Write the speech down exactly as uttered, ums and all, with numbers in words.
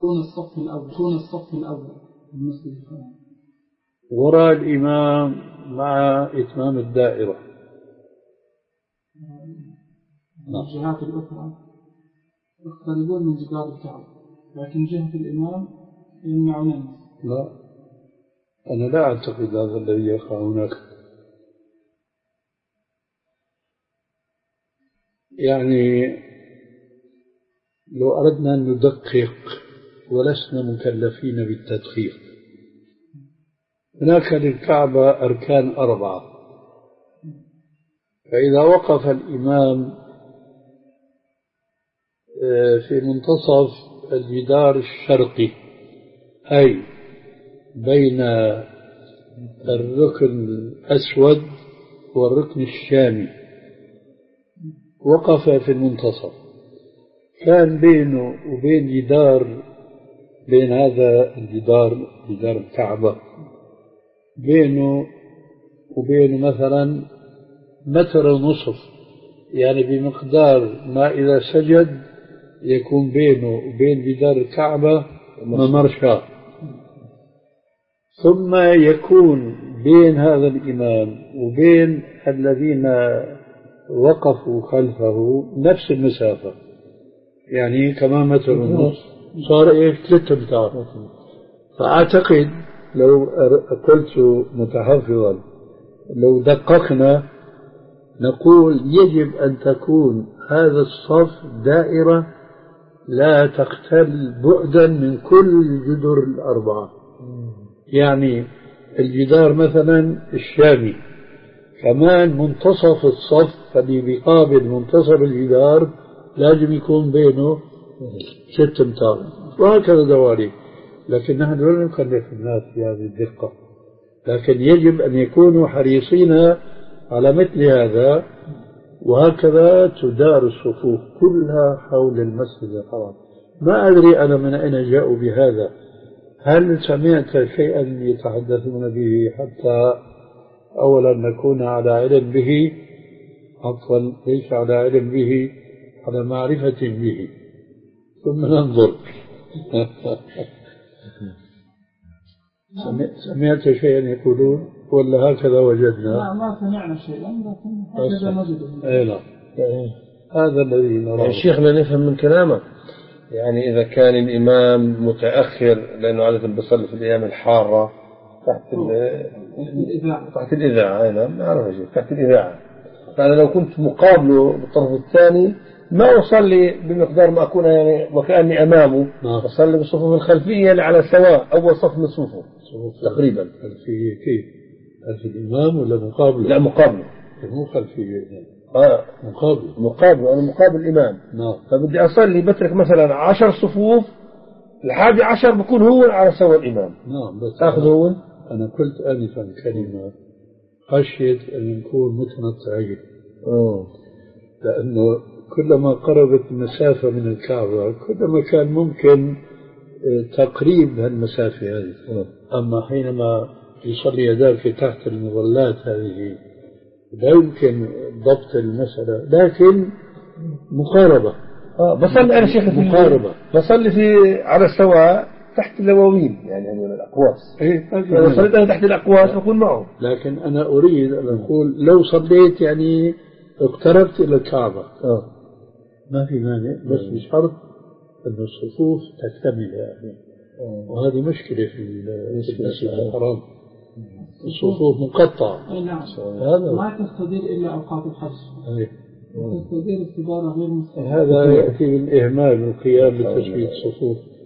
دون الصف الأول دون الصف الأول المسجد الحرام وراء الإمام مع إتمام الدائرة. الجهات الأخرى يقتربون من جدار الكعبة، لكن جهة الإمام يمنعون الناس. لا، أنا لا أعتقد هذا الذي يقع هناك. يعني لو أردنا أن ندقق ولسنا مكلفين بالتدقيق، هناك للكعبة أركان أربعة، فإذا وقف الإمام في منتصف الجدار الشرقي، أي بين الركن الأسود والركن الشامي، وقف في المنتصف، كان بينه وبين جدار، بين هذا الجدار جدار الكعبة، بينه وبينه مثلا متر ونصف، يعني بمقدار ما إذا سجد يكون بينه وبين جدار الكعبة ممرشة. ثم يكون بين هذا الإمام وبين الذين وقفوا خلفه نفس المسافة، يعني كمان متر ونصف، صار إيه ثلاثة أمتار. فأعتقد لو قلت متحفظا لو دققنا نقول يجب أن تكون هذا الصف دائرة لا تختل بعدا من كل الجدر الأربعة. يعني الجدار مثلا الشامي كمان منتصف الصف اللي بيقابل منتصف الجدار لازم يكون بينه ست امتار، وهكذا دوالي. لكن نحن لا نكلف الناس في هذه الدقة، لكن يجب أن يكونوا حريصين على مثل هذا، وهكذا تدار الصفوف كلها حول المسجد الحرام. ما أدري أنا من أين جاءوا بهذا، هل سمعت شيئا يتحدثون به حتى أولا نكون على علم به، عفوا ليس على علم به، على معرفة به، ثم ننظر. سمعت شيئا يقولون ولا هكذا وجدنا؟ لا، ما سمعنا شيئا، لكن هكذا نجده. أي لا، هذا الذي نراه. يعني شيخنا نفهم من كلامك، يعني إذا كان الإمام متأخر لأنه عادة بيصلي في الأيام الحارة تحت الإذاعة، تحت الإذاعة، أنا ما أعرف شيء تحت الإذاعة، فأنا لو كنت مقابله بالطرف الثاني ما أصلي بمقدار ما أكون يعني وكأني أمامه، أصلي بالصفوف الخلفية اللي على سواء أول صف من الصفوف تقريبا. خلفية كيف؟ خلف الإمام ولا مقابله؟ لا مقابله، مو خلفية. آه مقابل مقابل أنا مقابل الإمام. نعم. فبدي أصلي بترك مثلا عشر صفوف، الحادي عشر بكون هو على سوى الإمام. نعم. بس تأخذ هو. أنا قلت آنفا كلمة خشيت أن نكون متنطعين، لأنه كلما قربت المسافة من الكعبة كلما كان ممكن تقريب هالمسافة هذه. أما حينما يصلي ذلك تحت المظلات هذه لا يمكن ضبط المسألة، لكن مقاربة. آه بصلي أنا شيخ مقاربة، بصلي في على السواء تحت الأواوين، يعني هذول الأقواس. إيه لو صليت أنا تحت الأقواس أكون معه. لكن أنا أريد أن أقول لو صليت يعني اقتربت إلى الكعبة آه. ما في مانع، بس بشرط أن الصفوف تكتمل يعني. وهذه مشكلة في المسجد الحرام، الصفوف مقطعة. أي نعم. هذا ما تستدير إلا أوقات الحج. أي. تستدير استدارة غير مستديرة. هذا يأتي بالإهمال والقيام بتسوية الصفوف.